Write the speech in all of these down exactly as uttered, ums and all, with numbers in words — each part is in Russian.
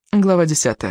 Глава десятая.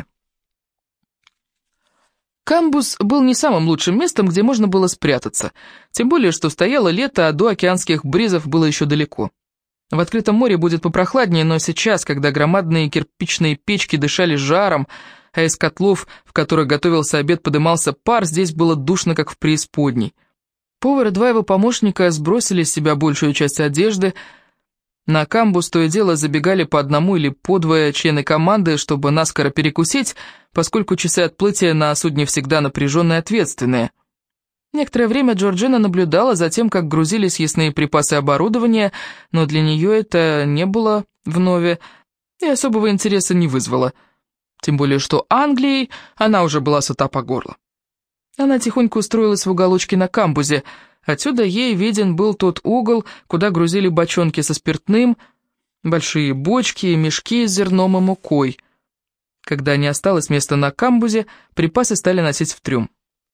Камбуз был не самым лучшим местом, где можно было спрятаться, тем более, что стояло лето, а до океанских бризов было еще далеко. В открытом море будет попрохладнее, но сейчас, когда громадные кирпичные печки дышали жаром, а из котлов, в которых готовился обед, подымался пар, здесь было душно, как в преисподней. Повар и два его помощника сбросили с себя большую часть одежды. На камбуз то и дело забегали по одному или по двое члены команды, чтобы наскоро перекусить, поскольку часы отплытия на судне всегда напряженные и ответственные. Некоторое время Джорджина наблюдала за тем, как грузились съестные припасы и оборудование, но для нее это не было вновь и особого интереса не вызвало. Тем более, что Англией она уже была сыта по горло. Она тихонько устроилась в уголочке на камбузе. Отсюда ей виден был тот угол, куда грузили бочонки со спиртным, большие бочки и мешки с зерном и мукой. Когда не осталось места на камбузе, припасы стали носить в трюм.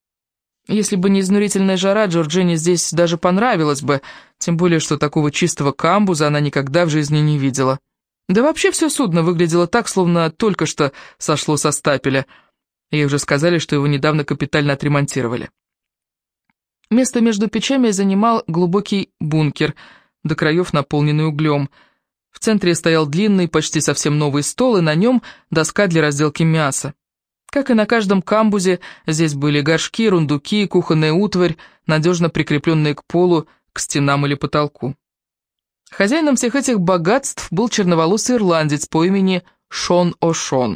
Если бы не изнурительная жара, Джорджине здесь даже понравилось бы, тем более, что такого чистого камбуза она никогда в жизни не видела. Да вообще все судно выглядело так, словно только что сошло со стапеля. Ей уже сказали, что его недавно капитально отремонтировали. Место между печами занимал глубокий бункер, до краев наполненный углем. В центре стоял длинный, почти совсем новый стол, и на нем доска для разделки мяса. Как и на каждом камбузе, здесь были горшки, рундуки, кухонная утварь, надежно прикрепленные к полу, к стенам или потолку. Хозяином всех этих богатств был черноволосый ирландец по имени Шон О'Шон.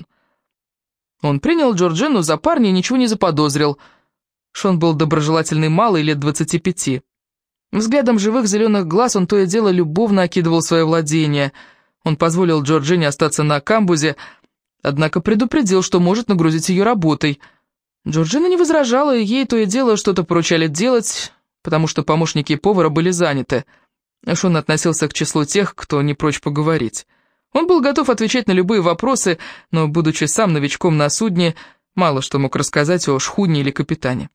Он принял Джорджину за парня и ничего не заподозрил. Шон был доброжелательный малый, лет двадцати пяти. Взглядом живых зеленых глаз он то и дело любовно окидывал свое владение. Он позволил Джорджине остаться на камбузе, однако предупредил, что может нагрузить ее работой. Джорджина не возражала, и ей то и дело что-то поручали делать, потому что помощники повара были заняты. Шон относился к числу тех, кто не прочь поговорить. Он был готов отвечать на любые вопросы, но, будучи сам новичком на судне, мало что мог рассказать о шхуне или капитане.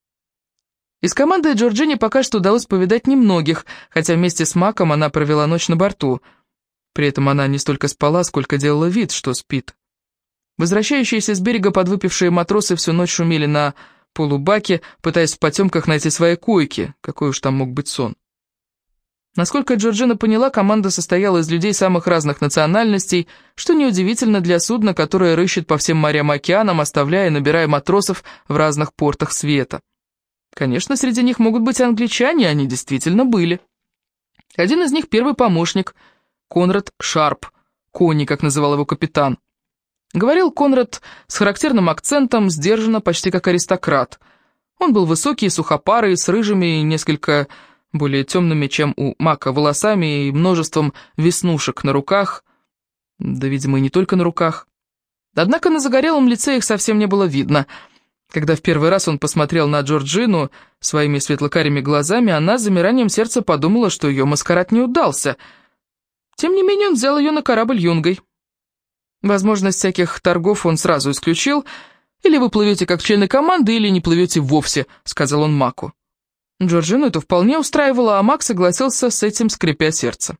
Из команды Джорджине пока что удалось повидать немногих, хотя вместе с Маком она провела ночь на борту. При этом она не столько спала, сколько делала вид, что спит. Возвращающиеся с берега подвыпившие матросы всю ночь шумели на полубаке, пытаясь в потемках найти свои койки, какой уж там мог быть сон. Насколько Джорджина поняла, команда состояла из людей самых разных национальностей, что неудивительно для судна, которое рыщет по всем морям и океанам, оставляя и набирая матросов в разных портах света. Конечно, среди них могут быть англичане, они действительно были. Один из них первый помощник, Конрад Шарп, Кони, как называл его капитан. Говорил Конрад с характерным акцентом, сдержанно, почти как аристократ. Он был высокий, сухопарый, с рыжими и несколько более темными, чем у Мака, волосами и множеством веснушек на руках, да, видимо, и не только на руках. Однако на загорелом лице их совсем не было видно. Когда в первый раз он посмотрел на Джорджину своими светлокарими глазами, она с замиранием сердца подумала, что ее маскарад не удался. Тем не менее он взял ее на корабль юнгой. Возможность всяких торгов он сразу исключил. «Или вы плывете как члены команды, или не плывете вовсе», — сказал он Маку. Джорджину это вполне устраивало, а Мак согласился с этим, скрипя сердце.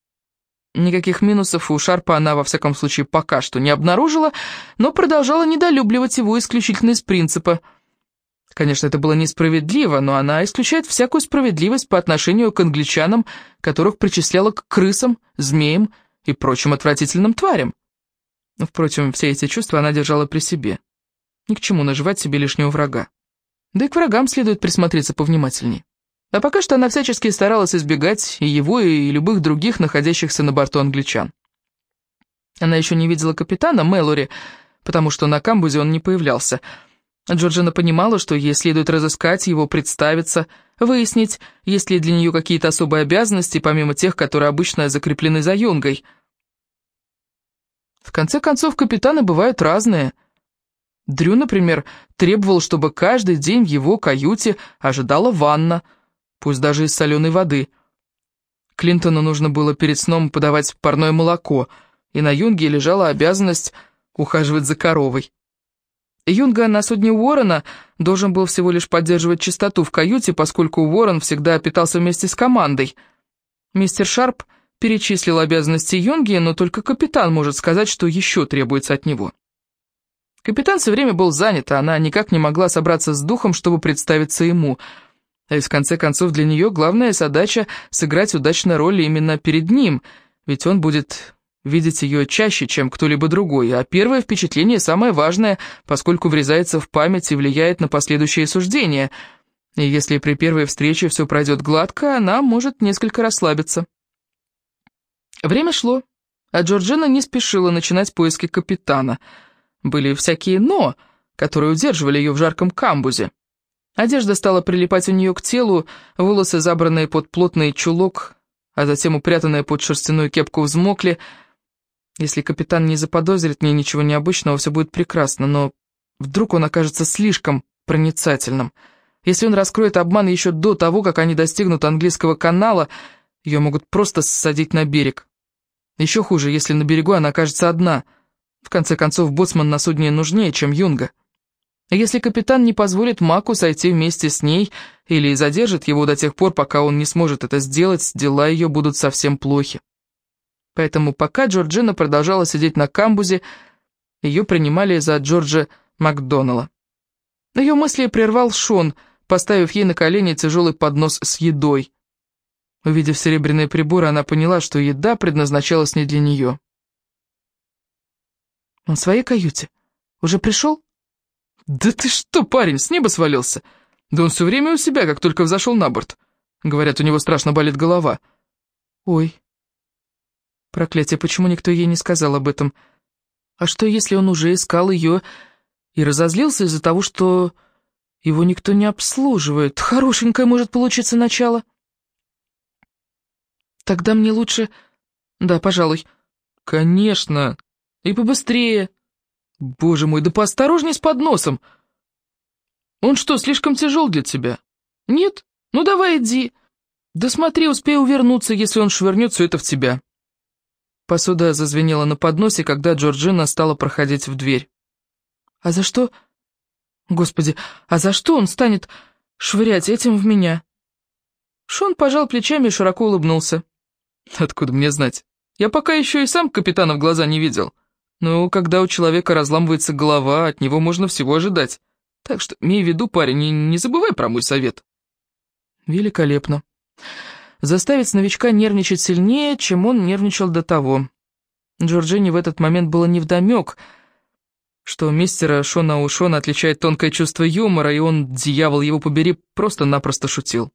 Никаких минусов у Шарпа она, во всяком случае, пока что не обнаружила, но продолжала недолюбливать его исключительно из принципа. Конечно, это было несправедливо, но она исключает всякую справедливость по отношению к англичанам, которых причисляла к крысам, змеям и прочим отвратительным тварям. Но, впрочем, все эти чувства она держала при себе. Ни к чему наживать себе лишнего врага. Да и к врагам следует присмотреться повнимательней. А пока что она всячески старалась избегать и его, и любых других, находящихся на борту англичан. Она еще не видела капитана Мэлори, потому что на камбузе он не появлялся. Джорджина понимала, что ей следует разыскать его, представиться, выяснить, есть ли для нее какие-то особые обязанности, помимо тех, которые обычно закреплены за юнгой. В конце концов, капитаны бывают разные. Дрю, например, требовал, чтобы каждый день в его каюте ожидала ванна, пусть даже из соленой воды. Клинтону нужно было перед сном подавать парное молоко, и на юнге лежала обязанность ухаживать за коровой. Юнга на судне Уоррена должен был всего лишь поддерживать чистоту в каюте, поскольку Уоррен всегда питался вместе с командой. Мистер Шарп перечислил обязанности юнги, но только капитан может сказать, что еще требуется от него. Капитан все время был занят, а она никак не могла собраться с духом, чтобы представиться ему. А в конце концов для нее главная задача — сыграть удачно роль именно перед ним, ведь он будет видеть ее чаще, чем кто-либо другой, а первое впечатление самое важное, поскольку врезается в память и влияет на последующие суждения. И если при первой встрече все пройдет гладко, она может несколько расслабиться. Время шло, а Джорджина не спешила начинать поиски капитана. Были всякие «но», которые удерживали ее в жарком камбузе. Одежда стала прилипать у нее к телу, волосы, забранные под плотный чулок, а затем упрятанные под шерстяную кепку, взмокли. Если капитан не заподозрит мне ничего необычного, все будет прекрасно, но вдруг он окажется слишком проницательным. Если он раскроет обман еще до того, как они достигнут английского канала, ее могут просто ссадить на берег. Еще хуже, если на берегу она окажется одна. В конце концов, боцман на судне нужнее, чем юнга. А если капитан не позволит Маку сойти вместе с ней или задержит его до тех пор, пока он не сможет это сделать, дела ее будут совсем плохи. Поэтому пока Джорджина продолжала сидеть на камбузе, ее принимали за Джорджа Макдоналла. Ее мысли прервал Шон, поставив ей на колени тяжелый поднос с едой. Увидев серебряные приборы, она поняла, что еда предназначалась не для нее. «Он в своей каюте? Уже пришел?» «Да ты что, парень, с неба свалился? Да он все время у себя, как только взошел на борт. Говорят, у него страшно болит голова». «Ой. Проклятие, почему никто ей не сказал об этом? А что, если он уже искал ее и разозлился из-за того, что его никто не обслуживает? Хорошенькое может получиться начало». «Тогда мне лучше...» «Да, пожалуй». «Конечно. И побыстрее». «Боже мой, да поосторожней с подносом. Он что, слишком тяжел для тебя?» «Нет? Ну давай иди. Да смотри, успей увернуться, если он швырнет все это в тебя». Посуда зазвенела на подносе, когда Джорджина стала проходить в дверь. «А за что? Господи, а за что он станет швырять этим в меня?» Шон пожал плечами и широко улыбнулся. «Откуда мне знать? Я пока еще и сам капитана в глаза не видел. Но когда у человека разламывается голова, от него можно всего ожидать. Так что имей в виду, парень, и не забывай про мой совет». Великолепно. Заставить новичка нервничать сильнее, чем он нервничал до того. Джорджине в этот момент было невдомек, что мистера Шона Ушона отличает тонкое чувство юмора, и он, дьявол его побери, просто-напросто шутил.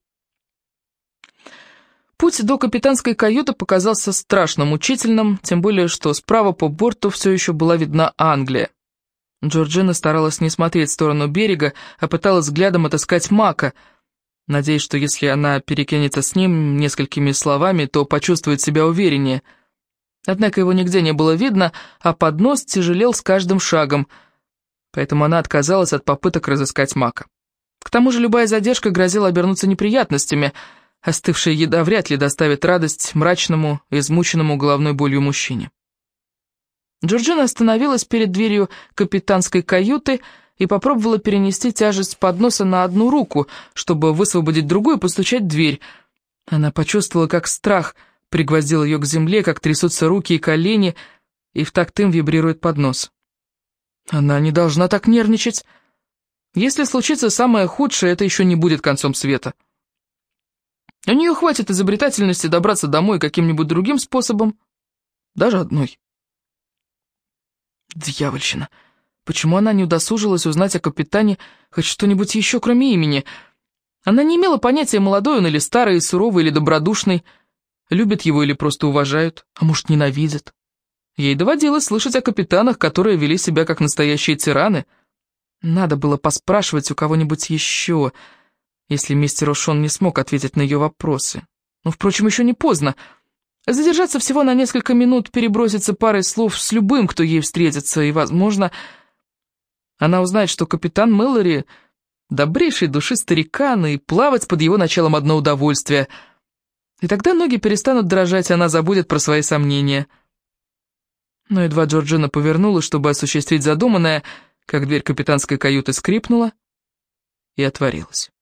Путь до капитанской каюты показался страшно мучительным, тем более, что справа по борту все еще была видна Англия. Джорджина старалась не смотреть в сторону берега, а пыталась взглядом отыскать Мака, надеясь, что если она перекинется с ним несколькими словами, то почувствует себя увереннее. Однако его нигде не было видно, а поднос тяжелел с каждым шагом, поэтому она отказалась от попыток разыскать Мака. К тому же любая задержка грозила обернуться неприятностями. Остывшая еда вряд ли доставит радость мрачному, измученному головной болью мужчине. Джорджина остановилась перед дверью капитанской каюты и попробовала перенести тяжесть подноса на одну руку, чтобы высвободить другую и постучать в дверь. Она почувствовала, как страх пригвоздил ее к земле, как трясутся руки и колени, и в такт им вибрирует поднос. Она не должна так нервничать. Если случится самое худшее, это еще не будет концом света. У нее хватит изобретательности добраться домой каким-нибудь другим способом, даже одной. Дьявольщина. Почему она не удосужилась узнать о капитане хоть что-нибудь еще, кроме имени? Она не имела понятия, молодой он или старый, суровый или добродушный, любят его или просто уважают, а может, ненавидят. Ей доводилось слышать о капитанах, которые вели себя как настоящие тираны. Надо было поспрашивать у кого-нибудь еще, если мистер Ошон не смог ответить на ее вопросы. Но, впрочем, еще не поздно. Задержаться всего на несколько минут, переброситься парой слов с любым, кто ей встретится, и, возможно, она узнает, что капитан Мэлори — добрейшей души старикан, и плавать под его началом одно удовольствие. И тогда ноги перестанут дрожать, и она забудет про свои сомнения. Но едва Джорджина повернулась, чтобы осуществить задуманное, как дверь капитанской каюты скрипнула и отворилась.